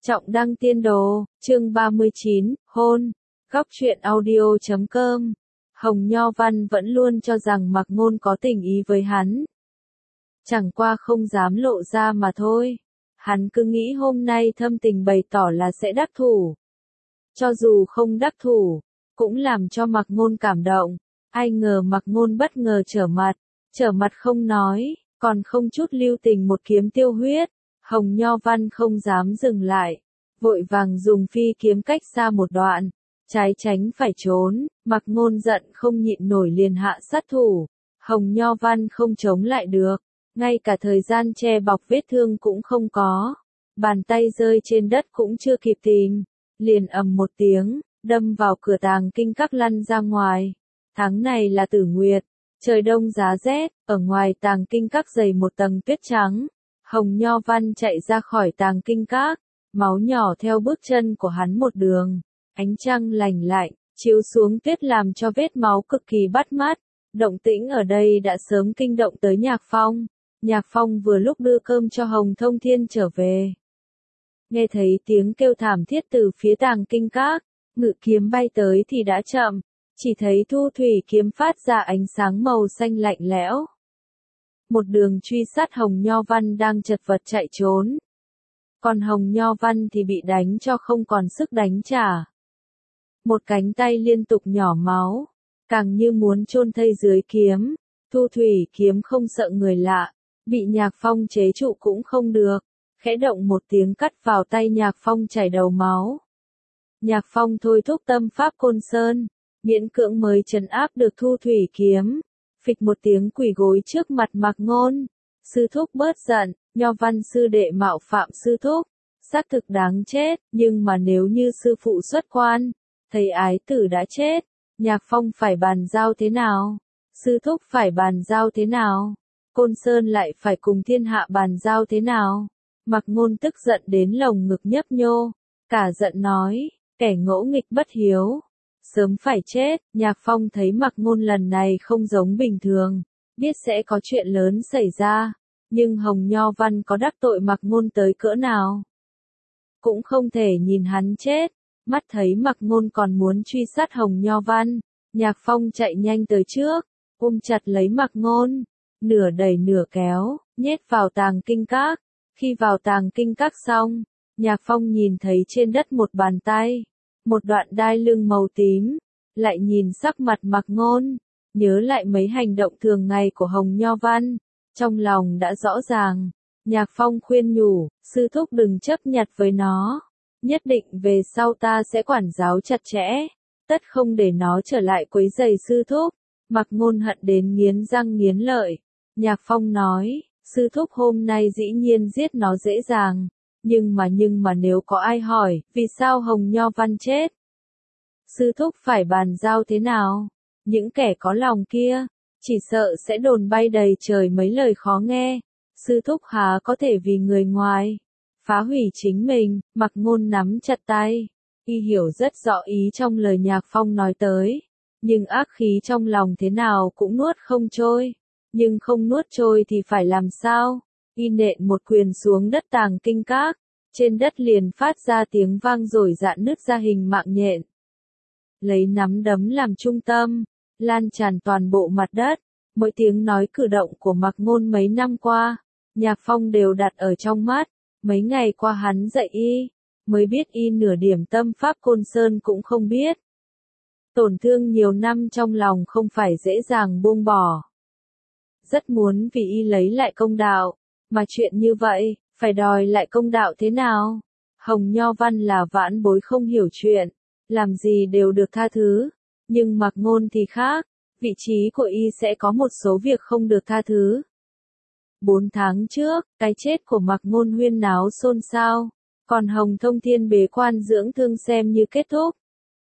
Trọng Đăng Tiên Đồ, chương 39, hôn. Góc truyện audio.com. Hồng Nho Văn vẫn luôn cho rằng Mạc Ngôn có tình ý với hắn. Chẳng qua không dám lộ ra mà thôi. Hắn cứ nghĩ hôm nay thâm tình bày tỏ là sẽ đắc thủ. Cho dù không đắc thủ, cũng làm cho Mạc Ngôn cảm động. Ai ngờ Mạc Ngôn bất ngờ trở mặt không nói, còn không chút lưu tình một kiếm tiêu huyết. Hồng Nho Văn không dám dừng lại, vội vàng dùng phi kiếm cách xa một đoạn, trái tránh phải trốn. Mạc Ngôn giận không nhịn nổi liền hạ sát thủ. Hồng Nho Văn không chống lại được, ngay cả thời gian che bọc vết thương cũng không có, bàn tay rơi trên đất cũng chưa kịp tìm, liền ầm một tiếng, đâm vào cửa tàng kinh các lăn ra ngoài. Tháng này là Tử Nguyệt, trời đông giá rét, ở ngoài tàng kinh các dày một tầng tuyết trắng. Hồng Nho Văn chạy ra khỏi tàng kinh các, máu nhỏ theo bước chân của hắn một đường. Ánh trăng lành lạnh, chiếu xuống tuyết làm cho vết máu cực kỳ bắt mắt. Động tĩnh ở đây đã sớm kinh động tới Nhạc Phong. Nhạc Phong vừa lúc đưa cơm cho Hồng Thông Thiên trở về. Nghe thấy tiếng kêu thảm thiết từ phía tàng kinh các, ngự kiếm bay tới thì đã chậm, chỉ thấy thu thủy kiếm phát ra ánh sáng màu xanh lạnh lẽo. Một đường truy sát Hồng Nho Văn đang chật vật chạy trốn. Còn Hồng Nho Văn thì bị đánh cho không còn sức đánh trả. Một cánh tay liên tục nhỏ máu, càng như muốn chôn thây dưới kiếm. Thu thủy kiếm không sợ người lạ, bị Nhạc Phong chế trụ cũng không được, khẽ động một tiếng cắt vào tay Nhạc Phong chảy đầu máu. Nhạc Phong thôi thúc tâm pháp Côn Sơn, miễn cưỡng mới trấn áp được thu thủy kiếm. Phịch một tiếng quỳ gối trước mặt Mạc Ngôn. Sư thúc bớt giận, Nho Văn sư đệ mạo phạm sư thúc, xác thực đáng chết, nhưng mà nếu như sư phụ xuất quan, thầy ái tử đã chết, Nhạc Phong phải bàn giao thế nào? Sư thúc phải bàn giao thế nào? Côn Sơn lại phải cùng thiên hạ bàn giao thế nào? Mạc Ngôn tức giận đến lồng ngực nhấp nhô, cả giận nói, kẻ ngỗ nghịch bất hiếu, sớm phải chết. Nhạc Phong thấy Mạc Ngôn lần này không giống bình thường, biết sẽ có chuyện lớn xảy ra, nhưng Hồng Nho Văn có đắc tội Mạc Ngôn tới cỡ nào, cũng không thể nhìn hắn chết. Mắt thấy Mạc Ngôn còn muốn truy sát Hồng Nho Văn, Nhạc Phong chạy nhanh tới trước, ôm chặt lấy Mạc Ngôn, nửa đẩy nửa kéo, nhét vào tàng kinh các. Khi vào tàng kinh các xong, Nhạc Phong nhìn thấy trên đất một bàn tay, một đoạn đai lưng màu tím, lại nhìn sắc mặt Mạc Ngôn, nhớ lại mấy hành động thường ngày của Hồng Nho Văn, trong lòng đã rõ ràng. Nhạc Phong khuyên nhủ, sư thúc đừng chấp nhặt với nó, nhất định về sau ta sẽ quản giáo chặt chẽ, tất không để nó trở lại quấy rầy sư thúc. Mạc Ngôn hận đến nghiến răng nghiến lợi. Nhạc Phong nói, sư thúc hôm nay dĩ nhiên giết nó dễ dàng, nhưng mà nếu có ai hỏi, vì sao Hồng Nho Văn chết? Sư thúc phải bàn giao thế nào? Những kẻ có lòng kia, chỉ sợ sẽ đồn bay đầy trời mấy lời khó nghe. Sư thúc há có thể vì người ngoài phá hủy chính mình? Mạc Ngôn nắm chặt tay, y hiểu rất rõ ý trong lời Nhạc Phong nói tới, nhưng ác khí trong lòng thế nào cũng nuốt không trôi. Nhưng không nuốt trôi thì phải làm sao? Y nện một quyền xuống đất tàng kinh các, trên đất liền phát ra tiếng vang rồi rạn nứt ra hình mạng nhện. Lấy nắm đấm làm trung tâm, lan tràn toàn bộ mặt đất. Mỗi tiếng nói cử động của Mạc Ngôn mấy năm qua, Nhạc Phong đều đặt ở trong mắt. Mấy ngày qua hắn dạy y, mới biết y nửa điểm tâm pháp Côn Sơn cũng không biết. Tổn thương nhiều năm trong lòng không phải dễ dàng buông bỏ. Rất muốn vì y lấy lại công đạo, mà chuyện như vậy, phải đòi lại công đạo thế nào? Hồng Nho Văn là vãn bối không hiểu chuyện, làm gì đều được tha thứ, nhưng Mạc Ngôn thì khác, vị trí của y sẽ có một số việc không được tha thứ. 4 tháng trước, cái chết của Mạc Ngôn huyên náo xôn xao, còn Hồng Thông Thiên bế quan dưỡng thương xem như kết thúc.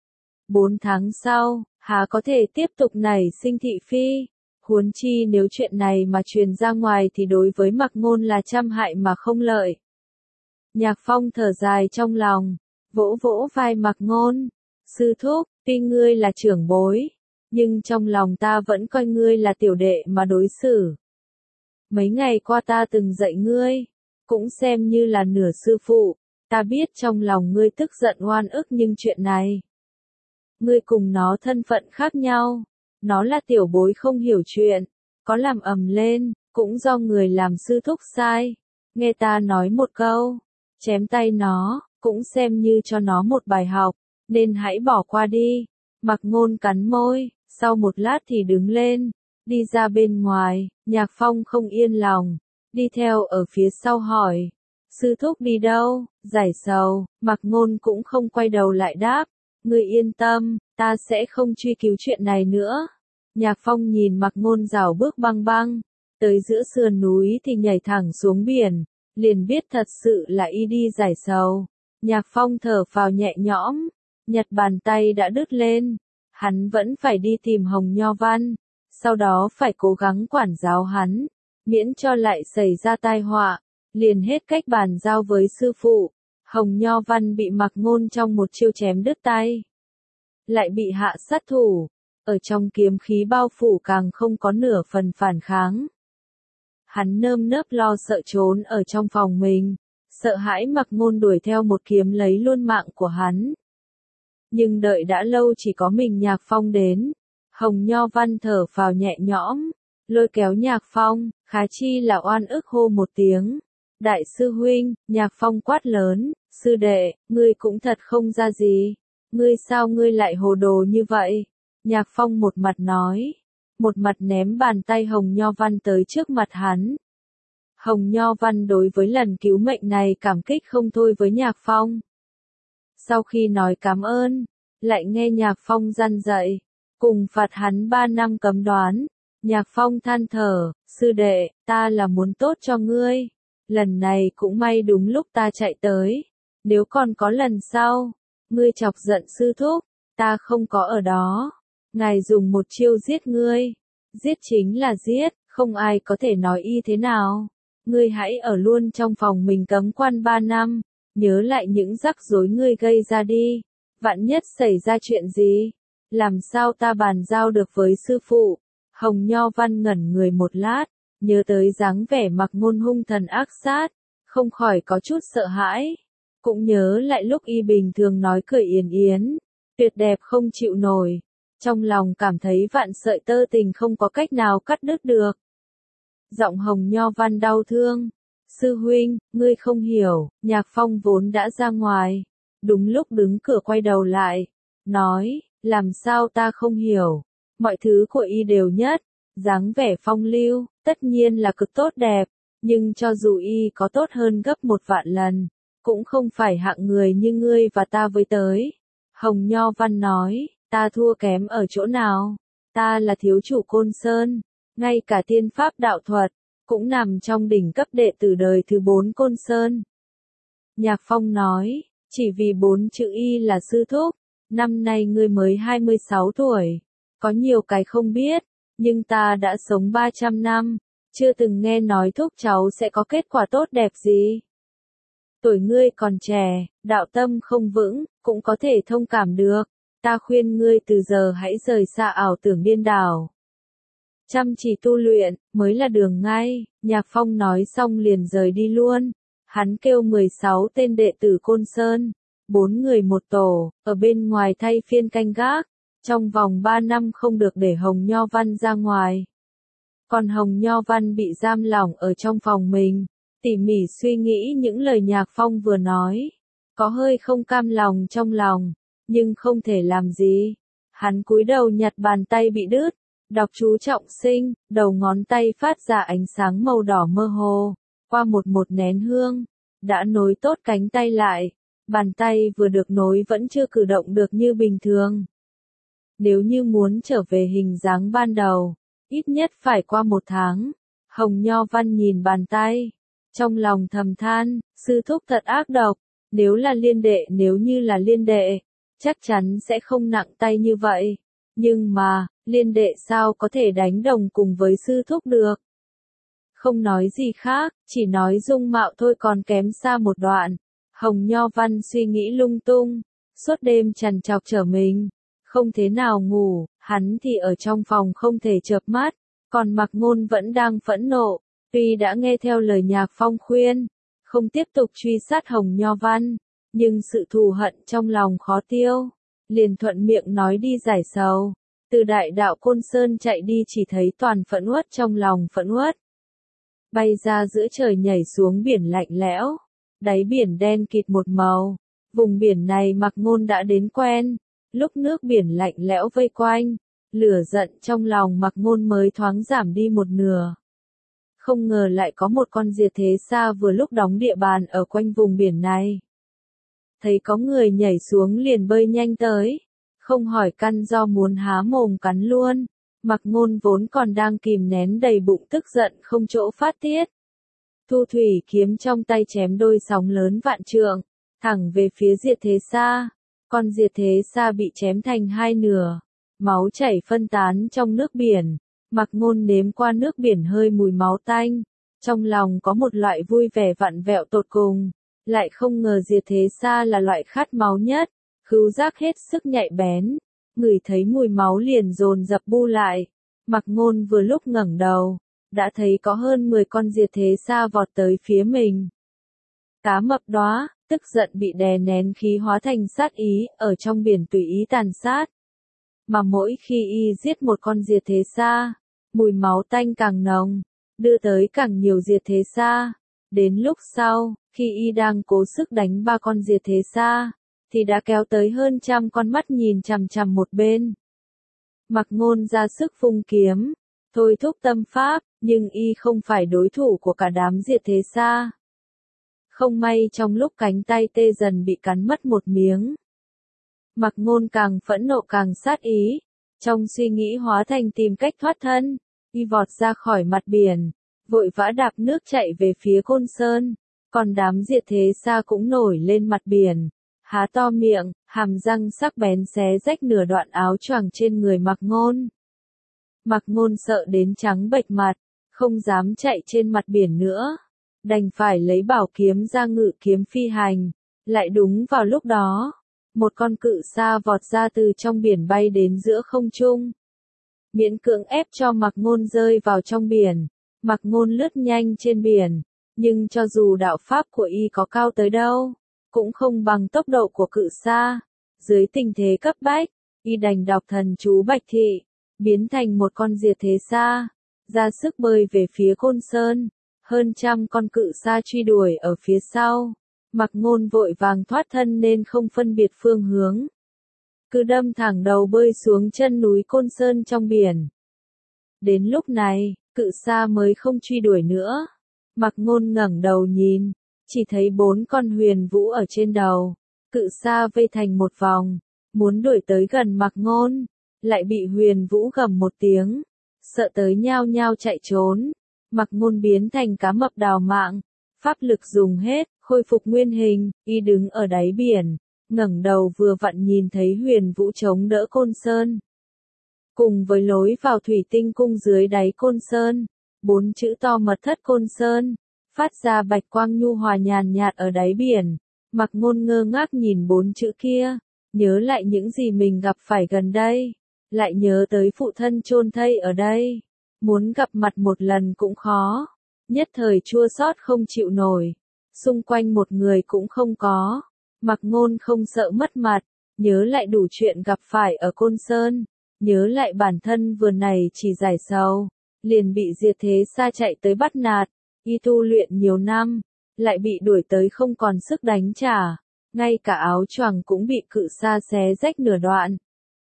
4 tháng sau, há có thể tiếp tục nảy sinh thị phi? Huống chi nếu chuyện này mà truyền ra ngoài thì đối với Mạc Ngôn là trăm hại mà không lợi. Nhạc Phong thở dài trong lòng, vỗ vỗ vai Mạc Ngôn, sư thúc, tuy ngươi là trưởng bối, nhưng trong lòng ta vẫn coi ngươi là tiểu đệ mà đối xử. Mấy ngày qua ta từng dạy ngươi, cũng xem như là nửa sư phụ, Ta biết trong lòng ngươi tức giận oan ức nhưng chuyện này. Ngươi cùng nó thân phận khác nhau. Nó là tiểu bối không hiểu chuyện. Có làm ầm lên, cũng do người làm sư thúc sai. Nghe ta nói một câu. Chém tay nó, cũng xem như cho nó một bài học. Nên hãy bỏ qua đi. Mặc Ngôn cắn môi, sau một lát thì đứng lên. Đi ra bên ngoài, Nhạc Phong không yên lòng. Đi theo ở phía sau hỏi. Sư thúc đi đâu? Giải sầu, Mặc Ngôn cũng không quay đầu lại đáp. Ngươi yên tâm, ta sẽ không truy cứu chuyện này nữa. Nhạc Phong nhìn Mặc Ngôn rảo bước băng băng, tới giữa sườn núi thì nhảy thẳng xuống biển, liền biết thật sự là y đi giải sầu. Nhạc Phong thở phào nhẹ nhõm, nhặt bàn tay đã đứt lên, hắn vẫn phải đi tìm Hồng Nho Văn, sau đó phải cố gắng quản giáo hắn, miễn cho lại xảy ra tai họa, liền hết cách bàn giao với sư phụ. Hồng Nho Văn bị Mặc Ngôn trong một chiêu chém đứt tay, lại bị hạ sát thủ, ở trong kiếm khí bao phủ càng không có nửa phần phản kháng. Hắn nơm nớp lo sợ trốn ở trong phòng mình, sợ hãi Mặc Ngôn đuổi theo một kiếm lấy luôn mạng của hắn. Nhưng đợi đã lâu chỉ có mình Nhạc Phong đến. Hồng Nho Văn thở phào nhẹ nhõm, lôi kéo Nhạc Phong, khá chi là oan ức hô một tiếng. Đại sư huynh, Nhạc Phong quát lớn, sư đệ, ngươi cũng thật không ra gì. Ngươi sao ngươi lại hồ đồ như vậy? Nhạc Phong một mặt nói, một mặt ném bàn tay Hồng Nho Văn tới trước mặt hắn. Hồng Nho Văn đối với lần cứu mệnh này cảm kích không thôi với Nhạc Phong. Sau khi nói cảm ơn, lại nghe Nhạc Phong răn dạy, cùng phạt hắn 3 năm cấm đoán. Nhạc Phong than thở, sư đệ, ta là muốn tốt cho ngươi. Lần này cũng may đúng lúc ta chạy tới. Nếu còn có lần sau, ngươi chọc giận sư thúc, ta không có ở đó. Ngài dùng một chiêu giết ngươi. Giết chính là giết, không ai có thể nói y thế nào. Ngươi hãy ở luôn trong phòng mình cấm quan 3 năm. Nhớ lại những rắc rối ngươi gây ra đi. Vạn nhất xảy ra chuyện gì? Làm sao ta bàn giao được với sư phụ? Hồng Nho Văn ngẩn người một lát, nhớ tới dáng vẻ Mặc Ngôn hung thần ác sát, không khỏi có chút sợ hãi. Cũng nhớ lại lúc y bình thường nói cười yến yến, tuyệt đẹp không chịu nổi. Trong lòng cảm thấy vạn sợi tơ tình không có cách nào cắt đứt được. Giọng Hồng Nho Văn đau thương. Sư huynh, ngươi không hiểu, Nhạc Phong vốn đã ra ngoài. Đúng lúc đứng cửa quay đầu lại. Nói, làm sao ta không hiểu. Mọi thứ của y đều nhất. Dáng vẻ phong lưu, tất nhiên là cực tốt đẹp. Nhưng cho dù y có tốt hơn gấp 1 vạn lần, cũng không phải hạng người như ngươi và ta với tới. Hồng Nho Văn nói, ta thua kém ở chỗ nào? Ta là thiếu chủ Côn Sơn. Ngay cả tiên pháp đạo thuật, cũng nằm trong đỉnh cấp đệ tử đời thứ 4 Côn Sơn. Nhạc Phong nói, chỉ vì 4 chữ y là sư thúc, năm nay ngươi mới 26 tuổi, có nhiều cái không biết, nhưng ta đã sống 300 năm, chưa từng nghe nói thúc cháu sẽ có kết quả tốt đẹp gì. Tuổi ngươi còn trẻ, đạo tâm không vững, cũng có thể thông cảm được, ta khuyên ngươi từ giờ hãy rời xa ảo tưởng điên đảo. Chăm chỉ tu luyện, mới là đường ngay. Nhạc Phong nói xong liền rời đi luôn. Hắn kêu 16 tên đệ tử Côn Sơn, 4 người một tổ, ở bên ngoài thay phiên canh gác. Trong vòng 3 năm không được để Hồng Nho Văn ra ngoài. Còn Hồng Nho Văn bị giam lỏng ở trong phòng mình, tỉ mỉ suy nghĩ những lời Nhạc Phong vừa nói. Có hơi không cam lòng trong lòng, nhưng không thể làm gì. Hắn cúi đầu nhặt bàn tay bị đứt. Đọc chú trọng sinh, đầu ngón tay phát ra ánh sáng màu đỏ mơ hồ, qua một nén hương, đã nối tốt cánh tay lại, bàn tay vừa được nối vẫn chưa cử động được như bình thường. Nếu như muốn trở về hình dáng ban đầu, ít nhất phải qua 1 tháng. Hồng Nho Văn nhìn bàn tay, trong lòng thầm than, sư thúc thật ác độc, nếu như là liên đệ, chắc chắn sẽ không nặng tay như vậy. Nhưng mà, liên đệ sao có thể đánh đồng cùng với sư thúc được? Không nói gì khác, chỉ nói dung mạo thôi còn kém xa một đoạn. Hồng Nho Văn suy nghĩ lung tung, suốt đêm trằn trọc trở mình, không thế nào ngủ, hắn thì ở trong phòng không thể chợp mắt, còn Mặc Ngôn vẫn đang phẫn nộ, tuy đã nghe theo lời Nhạc Phong khuyên, không tiếp tục truy sát Hồng Nho Văn, nhưng sự thù hận trong lòng khó tiêu, liền thuận miệng nói đi giải sầu. Từ đại đạo Côn Sơn chạy đi chỉ thấy toàn phẫn uất trong lòng phẫn uất. Bay ra giữa trời nhảy xuống biển lạnh lẽo, đáy biển đen kịt một màu, vùng biển này Mạc Ngôn đã đến quen, lúc nước biển lạnh lẽo vây quanh, lửa giận trong lòng Mạc Ngôn mới thoáng giảm đi một nửa. Không ngờ lại có một con diệt thế sa vừa lúc đóng địa bàn ở quanh vùng biển này. Thấy có người nhảy xuống liền bơi nhanh tới, không hỏi căn do muốn há mồm cắn luôn. Mạc Ngôn vốn còn đang kìm nén đầy bụng tức giận không chỗ phát tiết. Thu thủy kiếm trong tay chém đôi sóng lớn vạn trượng, thẳng về phía diệt thế sa. Con diệt thế sa bị chém thành hai nửa, máu chảy phân tán trong nước biển. Mạc Ngôn nếm qua nước biển hơi mùi máu tanh, trong lòng có một loại vui vẻ vặn vẹo tột cùng, lại không ngờ diệt thế sa là loại khát máu nhất, khứu giác hết sức nhạy bén, ngửi thấy mùi máu liền dồn dập bu lại. Mạc Ngôn vừa lúc ngẩng đầu, đã thấy có hơn 10 con diệt thế sa vọt tới phía mình. Cá mập đóa, tức giận bị đè nén khí hóa thành sát ý, ở trong biển tùy ý tàn sát. Mà mỗi khi y giết một con diệt thế sa, mùi máu tanh càng nồng, đưa tới càng nhiều diệt thế sa. Đến lúc sau, khi y đang cố sức đánh 3 con diệt thế sa, thì đã kéo tới hơn 100 con mắt nhìn chằm chằm một bên. Mạc Ngôn ra sức vung kiếm, thôi thúc tâm pháp, nhưng y không phải đối thủ của cả đám diệt thế sa. Không may trong lúc cánh tay tê dần bị cắn mất một miếng. Mạc Ngôn càng phẫn nộ càng sát ý, trong suy nghĩ hóa thành tìm cách thoát thân, y vọt ra khỏi mặt biển, vội vã đạp nước chạy về phía Côn Sơn, còn đám diệt thế sa cũng nổi lên mặt biển, há to miệng, hàm răng sắc bén xé rách nửa đoạn áo choàng trên người Mạc Ngôn. Mạc Ngôn sợ đến trắng bệch mặt, không dám chạy trên mặt biển nữa, đành phải lấy bảo kiếm ra ngự kiếm phi hành. Lại đúng vào lúc đó, một con cự sa vọt ra từ trong biển bay đến giữa không trung, miễn cưỡng ép cho Mạc Ngôn rơi vào trong biển. Mạc Ngôn lướt nhanh trên biển, nhưng cho dù đạo pháp của y có cao tới đâu, cũng không bằng tốc độ của cự sa. Dưới tình thế cấp bách, y đành đọc thần chú Bạch Thị, biến thành một con diệt thế sa, ra sức bơi về phía Côn Sơn. Hơn 100 con cự sa truy đuổi ở phía sau. Mạc Ngôn vội vàng thoát thân nên không phân biệt phương hướng, cứ đâm thẳng đầu bơi xuống chân núi Côn Sơn trong biển. Đến lúc này, cự sa mới không truy đuổi nữa. Mạc Ngôn ngẩng đầu nhìn, chỉ thấy 4 con huyền vũ ở trên đầu. Cự sa vây thành một vòng, muốn đuổi tới gần Mạc Ngôn, lại bị huyền vũ gầm một tiếng, sợ tới nhao nhao chạy trốn. Mạc Ngôn biến thành cá mập đào mạng, pháp lực dùng hết, khôi phục nguyên hình, y đứng ở đáy biển, ngẩng đầu vừa vặn nhìn thấy huyền vũ chống đỡ Côn Sơn. Cùng với lối vào thủy tinh cung dưới đáy Côn Sơn, 4 chữ to mật thất Côn Sơn, phát ra bạch quang nhu hòa nhàn nhạt ở đáy biển. Mạc Ngôn ngơ ngác nhìn 4 chữ kia, nhớ lại những gì mình gặp phải gần đây, lại nhớ tới phụ thân chôn thây ở đây, muốn gặp mặt một lần cũng khó, nhất thời chua xót không chịu nổi. Xung quanh một người cũng không có. Mạc Ngôn không sợ mất mặt, nhớ lại đủ chuyện gặp phải ở Côn Sơn, nhớ lại bản thân vừa này chỉ giải sầu, liền bị diệt thế sa chạy tới bắt nạt, y tu luyện nhiều năm, lại bị đuổi tới không còn sức đánh trả, ngay cả áo choàng cũng bị cự sa xé rách nửa đoạn.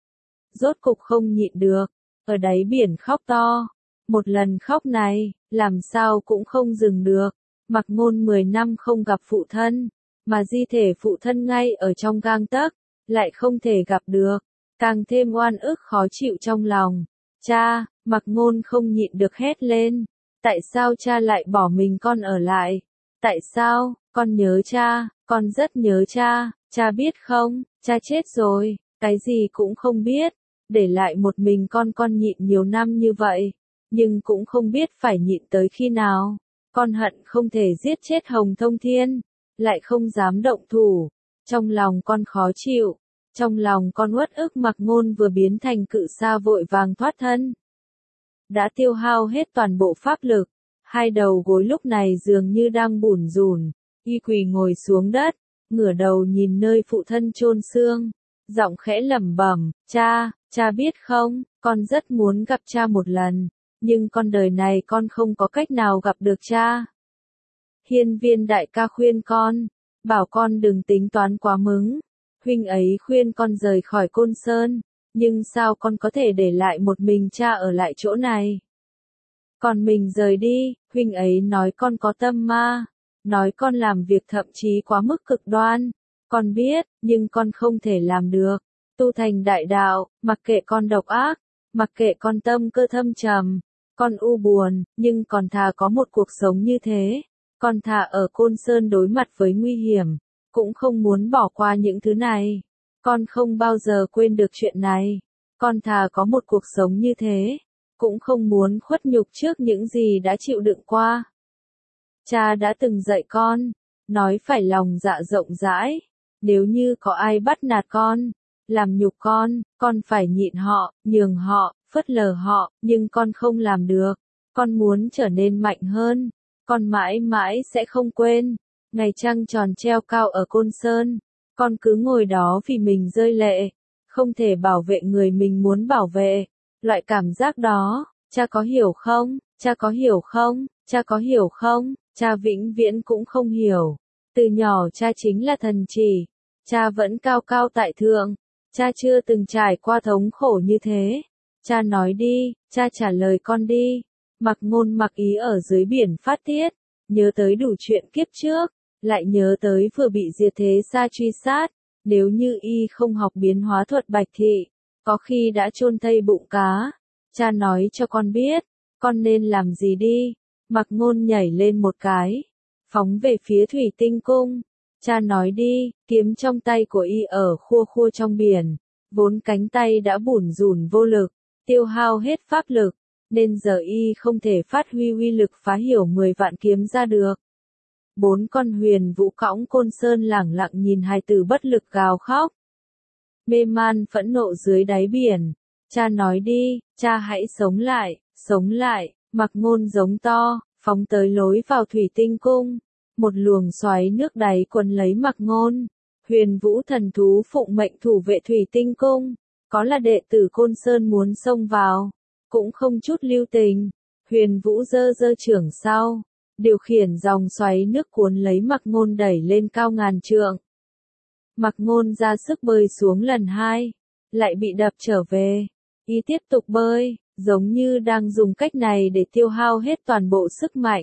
Rốt cục không nhịn được, ở đáy biển khóc to, một lần khóc này, làm sao cũng không dừng được. Mạc Ngôn 10 năm không gặp phụ thân, mà di thể phụ thân ngay ở trong gang tấc, lại không thể gặp được, càng thêm oan ức khó chịu trong lòng. Cha, Mạc Ngôn không nhịn được hét lên, tại sao cha lại bỏ mình con ở lại? Tại sao? Con nhớ cha, con rất nhớ cha, cha biết không, cha chết rồi, cái gì cũng không biết, để lại một mình con nhịn nhiều năm như vậy, nhưng cũng không biết phải nhịn tới khi nào. Con hận không thể giết chết Hồng Thông Thiên, lại không dám động thủ, trong lòng con khó chịu, trong lòng con uất ức. Mạc Ngôn vừa biến thành cự sa vội vàng thoát thân, đã tiêu hao hết toàn bộ pháp lực, hai đầu gối lúc này dường như đang bủn rủn, Y quỳ ngồi xuống đất, ngửa đầu nhìn nơi phụ thân chôn xương, giọng khẽ lẩm bẩm, cha biết không, con rất muốn gặp cha một lần, nhưng con đời này con không có cách nào gặp được cha. Hiên Viên đại ca khuyên con, bảo con đừng tính toán quá mứng, huynh ấy khuyên con rời khỏi Côn Sơn, nhưng sao con có thể để lại một mình cha ở lại chỗ này? Còn mình rời đi, huynh ấy nói con có tâm ma, nói con làm việc thậm chí quá mức cực đoan, con biết, nhưng con không thể làm được. Tu thành đại đạo, mặc kệ con độc ác, mặc kệ con tâm cơ thâm trầm, con u buồn, nhưng còn thà có một cuộc sống như thế, con thà ở Côn Sơn đối mặt với nguy hiểm, cũng không muốn bỏ qua những thứ này. Con không bao giờ quên được chuyện này, con thà có một cuộc sống như thế, cũng không muốn khuất nhục trước những gì đã chịu đựng qua. Cha đã từng dạy con, nói phải lòng dạ rộng rãi, nếu như có ai bắt nạt con, làm nhục con phải nhịn họ, nhường họ, phớt lờ họ, nhưng con không làm được. Con muốn trở nên mạnh hơn, con mãi mãi sẽ không quên. Ngày trăng tròn treo cao ở Côn Sơn, con cứ ngồi đó vì mình rơi lệ, không thể bảo vệ người mình muốn bảo vệ. Loại cảm giác đó, cha có hiểu không? Cha có hiểu không? Cha có hiểu không? Cha vĩnh viễn cũng không hiểu. Từ nhỏ cha chính là thần chỉ, cha vẫn cao cao tại thượng, cha chưa từng trải qua thống khổ như thế. Cha nói đi, cha trả lời con đi. Mặc Ngôn mặc ý ở dưới biển phát tiết, nhớ tới đủ chuyện kiếp trước, lại nhớ tới vừa bị Diệt Thế Sa truy sát, nếu như y không học biến hóa thuật bạch thị, có khi đã chôn thây bụng cá. Cha nói cho con biết, con nên làm gì đi. Mặc Ngôn nhảy lên một cái, phóng về phía Thủy Tinh Cung. Cha nói đi, kiếm trong tay của y ở khua khua trong biển, vốn cánh tay đã bủn rủn vô lực, tiêu hao hết pháp lực, nên giờ y không thể phát huy uy lực phá hiểu 10 vạn kiếm ra được. 4 con huyền vũ cõng Côn Sơn lẳng lặng nhìn hài tử bất lực gào khóc. Mê man phẫn nộ dưới đáy biển. Cha nói đi, cha hãy sống lại, sống lại. Mặc Ngôn giống to, phóng tới lối vào Thủy Tinh Cung. Một luồng xoáy nước đáy quấn lấy Mặc Ngôn. Huyền vũ thần thú phụng mệnh thủ vệ Thủy Tinh Cung. Có là đệ tử Côn Sơn muốn xông vào, cũng không chút lưu tình. Huyền vũ giơ giơ chưởng sau, điều khiển dòng xoáy nước cuốn lấy Mặc Ngôn đẩy lên cao ngàn trượng. Mặc Ngôn ra sức bơi xuống lần 2, lại bị đập trở về. Y tiếp tục bơi, giống như đang dùng cách này để tiêu hao hết toàn bộ sức mạnh.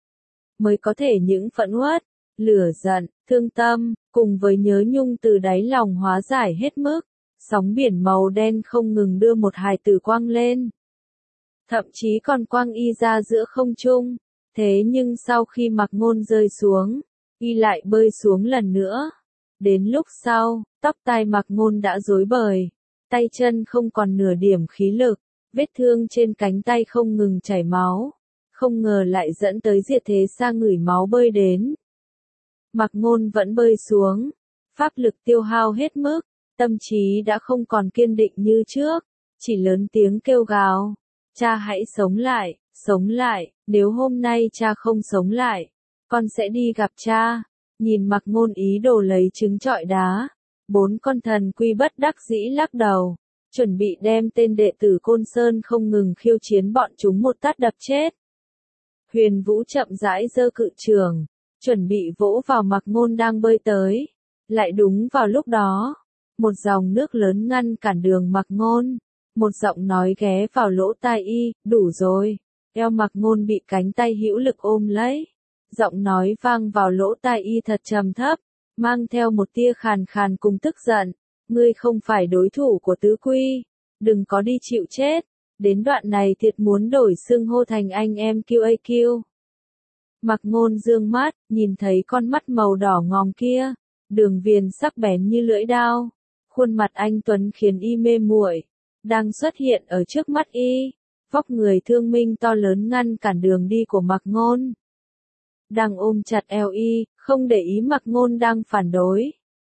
Mới có thể những phẫn uất, lửa giận, thương tâm, cùng với nhớ nhung từ đáy lòng hóa giải hết mức. Sóng biển màu đen không ngừng đưa một hài tử quăng lên. Thậm chí còn quăng y ra giữa không trung. Thế nhưng sau khi Mặc Ngôn rơi xuống, y lại bơi xuống lần nữa. Đến lúc sau, tóc tai Mặc Ngôn đã rối bời, tay chân không còn nửa điểm khí lực, vết thương trên cánh tay không ngừng chảy máu, không ngờ lại dẫn tới Diệt Thế Sa ngửi máu bơi đến. Mặc Ngôn vẫn bơi xuống, pháp lực tiêu hao hết mức, tâm trí đã không còn kiên định như trước, chỉ lớn tiếng kêu gào, cha hãy sống lại, nếu hôm nay cha không sống lại, con sẽ đi gặp cha. Nhìn Mặc Ngôn ý đồ lấy trứng trọi đá, 4 con thần quy bất đắc dĩ lắc đầu, chuẩn bị đem tên đệ tử Côn Sơn không ngừng khiêu chiến bọn chúng một tát đập chết. Huyền vũ chậm rãi giơ cự trường, chuẩn bị vỗ vào Mặc Ngôn đang bơi tới. Lại đúng vào lúc đó, một dòng nước lớn ngăn cản đường Mặc Ngôn. Một giọng nói ghé vào lỗ tai y, đủ rồi. Eo Mặc Ngôn bị cánh tay hữu lực ôm lấy. Giọng nói vang vào lỗ tai y thật trầm thấp, mang theo một tia khàn khàn cùng tức giận. Ngươi không phải đối thủ của tứ quy, đừng có đi chịu chết. Đến đoạn này thiệt muốn đổi xưng hô thành anh em QAQ. Mặc Ngôn dương mắt, nhìn thấy con mắt màu đỏ ngòm kia, đường viền sắc bén như lưỡi dao. Khuôn mặt anh tuấn khiến y mê muội, đang xuất hiện ở trước mắt y, vóc người thương minh to lớn ngăn cản đường đi của Mặc Ngôn. Đang ôm chặt eo y, không để ý Mặc Ngôn đang phản đối.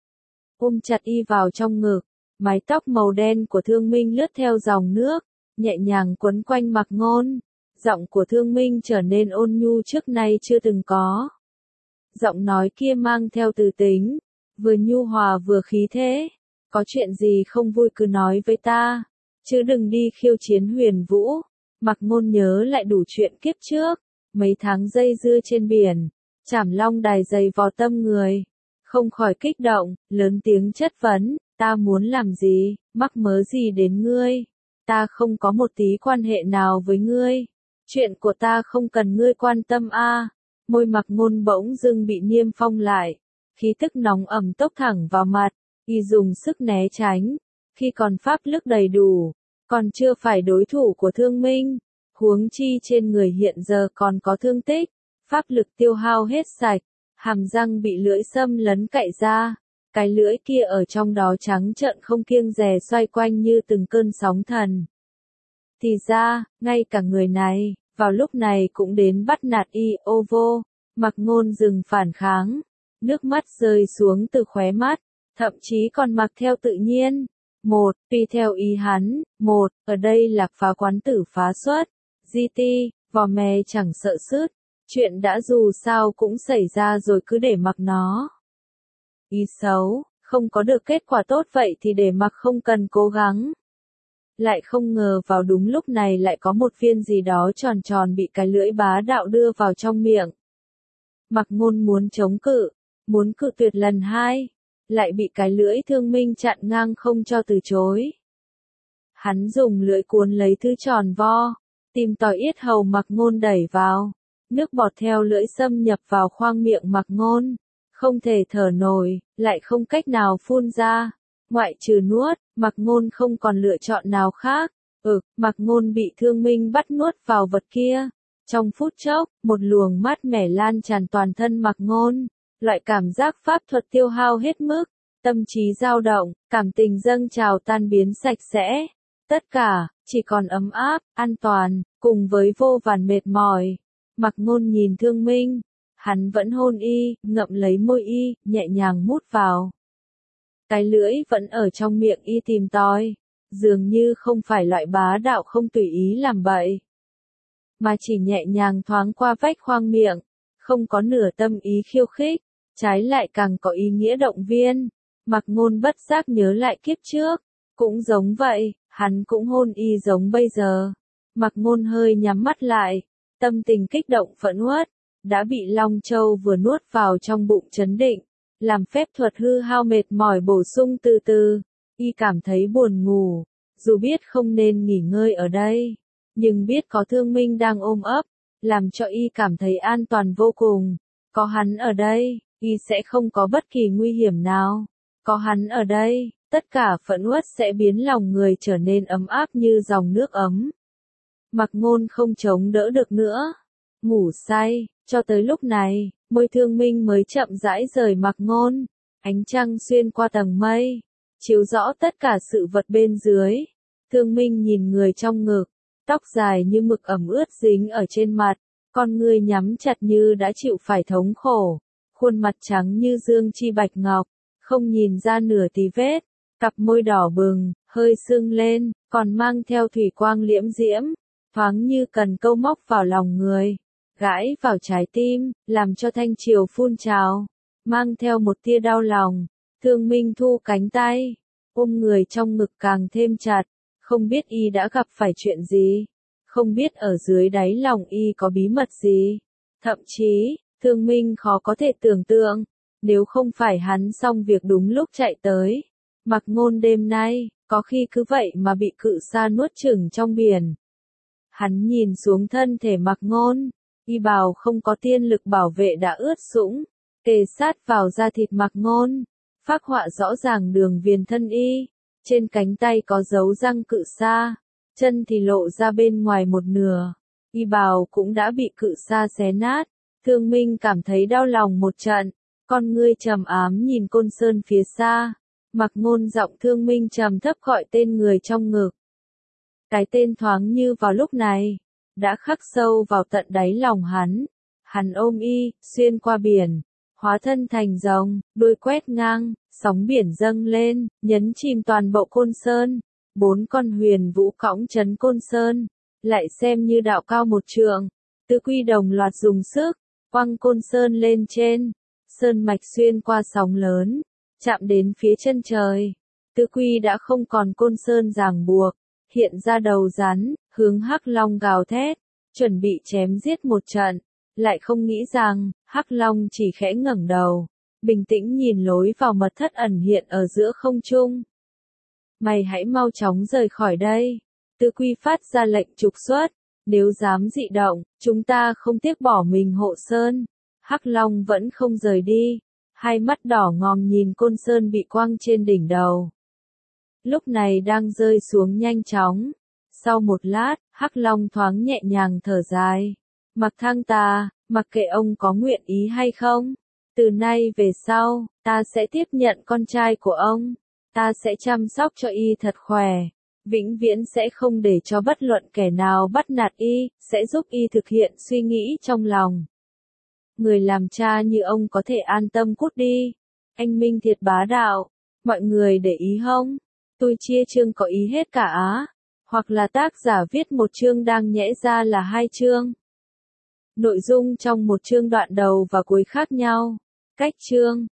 Ôm chặt y vào trong ngực, mái tóc màu đen của Thương Minh lướt theo dòng nước, nhẹ nhàng quấn quanh Mặc Ngôn. Giọng của Thương Minh trở nên ôn nhu trước nay chưa từng có. Giọng nói kia mang theo từ tính, vừa nhu hòa vừa khí thế. Có chuyện gì không vui cứ nói với ta, chứ đừng đi khiêu chiến Huyền Vũ. Mạc Ngôn nhớ lại đủ chuyện kiếp trước, mấy tháng dây dưa trên biển, Trảm Long Đài dày vò tâm người. Không khỏi kích động, lớn tiếng chất vấn, ta muốn làm gì, mắc mớ gì đến ngươi? Ta không có một tí quan hệ nào với ngươi. Chuyện của ta không cần ngươi quan tâm a. Môi Mạc Ngôn bỗng dưng bị niêm phong lại, khí tức nóng ẩm tốc thẳng vào mặt, y dùng sức né tránh. Khi còn pháp lực đầy đủ, còn chưa phải đối thủ của Thương Minh, huống chi trên người hiện giờ còn có thương tích, pháp lực tiêu hao hết sạch, hàm răng bị lưỡi xâm lấn cạy ra, cái lưỡi kia ở trong đó trắng trợn không kiêng dè xoay quanh như từng cơn sóng thần. Thì ra, ngay cả người này, vào lúc này cũng đến bắt nạt y, ô vô. Mạc Ngôn dừng phản kháng, nước mắt rơi xuống từ khóe mắt, thậm chí còn mặc theo tự nhiên. Một, tùy theo ý hắn, một, ở đây Lạc Phá quán tử phá xuất, GT, vò mè chẳng sợ sứt, chuyện đã dù sao cũng xảy ra rồi cứ để mặc nó. Ý xấu, không có được kết quả tốt vậy thì để mặc không cần cố gắng. Lại không ngờ vào đúng lúc này lại có một viên gì đó tròn tròn bị cái lưỡi bá đạo đưa vào trong miệng. Mạc Ngôn muốn chống cự, muốn cự tuyệt lần hai, lại bị cái lưỡi Thương Minh chặn ngang không cho từ chối. Hắn dùng lưỡi cuốn lấy thứ tròn vo, tìm tòi yết hầu Mạc Ngôn đẩy vào, nước bọt theo lưỡi xâm nhập vào khoang miệng Mạc Ngôn, không thể thở nổi, lại không cách nào phun ra, ngoại trừ nuốt, Mạc Ngôn không còn lựa chọn nào khác. Mạc Ngôn bị Thương Minh bắt nuốt vào vật kia. Trong phút chốc, một luồng mát mẻ lan tràn toàn thân Mạc Ngôn, loại cảm giác pháp thuật tiêu hao hết mức, tâm trí dao động, cảm tình dâng trào tan biến sạch sẽ. Tất cả, chỉ còn ấm áp, an toàn, cùng với vô vàn mệt mỏi. Mạc Ngôn nhìn Thương Minh, hắn vẫn hôn y, ngậm lấy môi y, nhẹ nhàng mút vào. Cái lưỡi vẫn ở trong miệng y tìm tòi, dường như không phải loại bá đạo không tùy ý làm bậy, mà chỉ nhẹ nhàng thoáng qua vách khoang miệng, không có nửa tâm ý khiêu khích, trái lại càng có ý nghĩa động viên. Mạc Ngôn bất giác nhớ lại kiếp trước, cũng giống vậy, hắn cũng hôn y giống bây giờ. Mạc Ngôn hơi nhắm mắt lại, tâm tình kích động phẫn uất, đã bị Long Châu vừa nuốt vào trong bụng chấn định, làm phép thuật hư hao mệt mỏi bổ sung từ từ, y cảm thấy buồn ngủ, dù biết không nên nghỉ ngơi ở đây, nhưng biết có Thương Minh đang ôm ấp, làm cho y cảm thấy an toàn vô cùng. Có hắn ở đây, y sẽ không có bất kỳ nguy hiểm nào. Có hắn ở đây, tất cả phẫn uất sẽ biến lòng người trở nên ấm áp như dòng nước ấm. Mạc Ngôn không chống đỡ được nữa, ngủ say, cho tới lúc này, môi Thương Minh mới chậm rãi rời Mạc Ngôn. Ánh trăng xuyên qua tầng mây, chiếu rõ tất cả sự vật bên dưới. Thương Minh nhìn người trong ngực, tóc dài như mực ẩm ướt dính ở trên mặt, con ngươi nhắm chặt như đã chịu phải thống khổ, khuôn mặt trắng như dương chi bạch ngọc, không nhìn ra nửa tí vết, cặp môi đỏ bừng, hơi sưng lên, còn mang theo thủy quang liễm diễm, thoáng như cần câu móc vào lòng người, gãi vào trái tim, làm cho thanh triều phun trào, mang theo một tia đau lòng. Thương Minh thu cánh tay, ôm người trong ngực càng thêm chặt, không biết y đã gặp phải chuyện gì, không biết ở dưới đáy lòng y có bí mật gì. Thậm chí, Thương Minh khó có thể tưởng tượng, nếu không phải hắn xong việc đúng lúc chạy tới, Mạc Ngôn đêm nay, có khi cứ vậy mà bị cự sa nuốt chửng trong biển. Hắn nhìn xuống thân thể Mạc Ngôn, y bào không có tiên lực bảo vệ đã ướt sũng, kề sát vào da thịt Mạc Ngôn, phác họa rõ ràng đường viền thân y, trên cánh tay có dấu răng cự sa, chân thì lộ ra bên ngoài một nửa, y bào cũng đã bị cự sa xé nát. Thương Minh cảm thấy đau lòng một trận, con ngươi trầm ám nhìn Côn Sơn phía xa. Mạc Ngôn giọng Thương Minh trầm thấp gọi tên người trong ngực. Cái tên thoáng như vào lúc này, đã khắc sâu vào tận đáy lòng hắn. Hắn ôm y, xuyên qua biển, hóa thân thành rồng, đuôi quét ngang, sóng biển dâng lên, nhấn chìm toàn bộ Côn Sơn. 4 con huyền vũ cõng trấn Côn Sơn, lại xem như đạo cao 1 trượng. Tứ quy đồng loạt dùng sức, quăng Côn Sơn lên trên, sơn mạch xuyên qua sóng lớn, chạm đến phía chân trời. Tư Quy đã không còn côn sơn ràng buộc, hiện ra đầu rắn, hướng Hắc Long gào thét, chuẩn bị chém giết một trận, lại không nghĩ rằng, Hắc Long chỉ khẽ ngẩng đầu, bình tĩnh nhìn lối vào mật thất ẩn hiện ở giữa không trung. Mày hãy mau chóng rời khỏi đây. Tư Quy phát ra lệnh trục xuất, nếu dám dị động, chúng ta không tiếc bỏ mình hộ sơn. Hắc Long vẫn không rời đi, hai mắt đỏ ngòm nhìn côn sơn bị quăng trên đỉnh đầu. Lúc này đang rơi xuống nhanh chóng. Sau một lát, Hắc Long thoáng nhẹ nhàng thở dài. Mặc Thăng ta, mặc kệ ông có nguyện ý hay không, từ nay về sau, ta sẽ tiếp nhận con trai của ông. Ta sẽ chăm sóc cho y thật khỏe, vĩnh viễn sẽ không để cho bất luận kẻ nào bắt nạt y, sẽ giúp y thực hiện suy nghĩ trong lòng. Người làm cha như ông có thể an tâm cút đi. Anh Minh thiệt bá đạo, mọi người để ý không? Tôi chia chương có ý hết cả á, hoặc là tác giả viết một chương đang nhẽ ra là hai chương. Nội dung trong một chương đoạn đầu và cuối khác nhau. Cách chương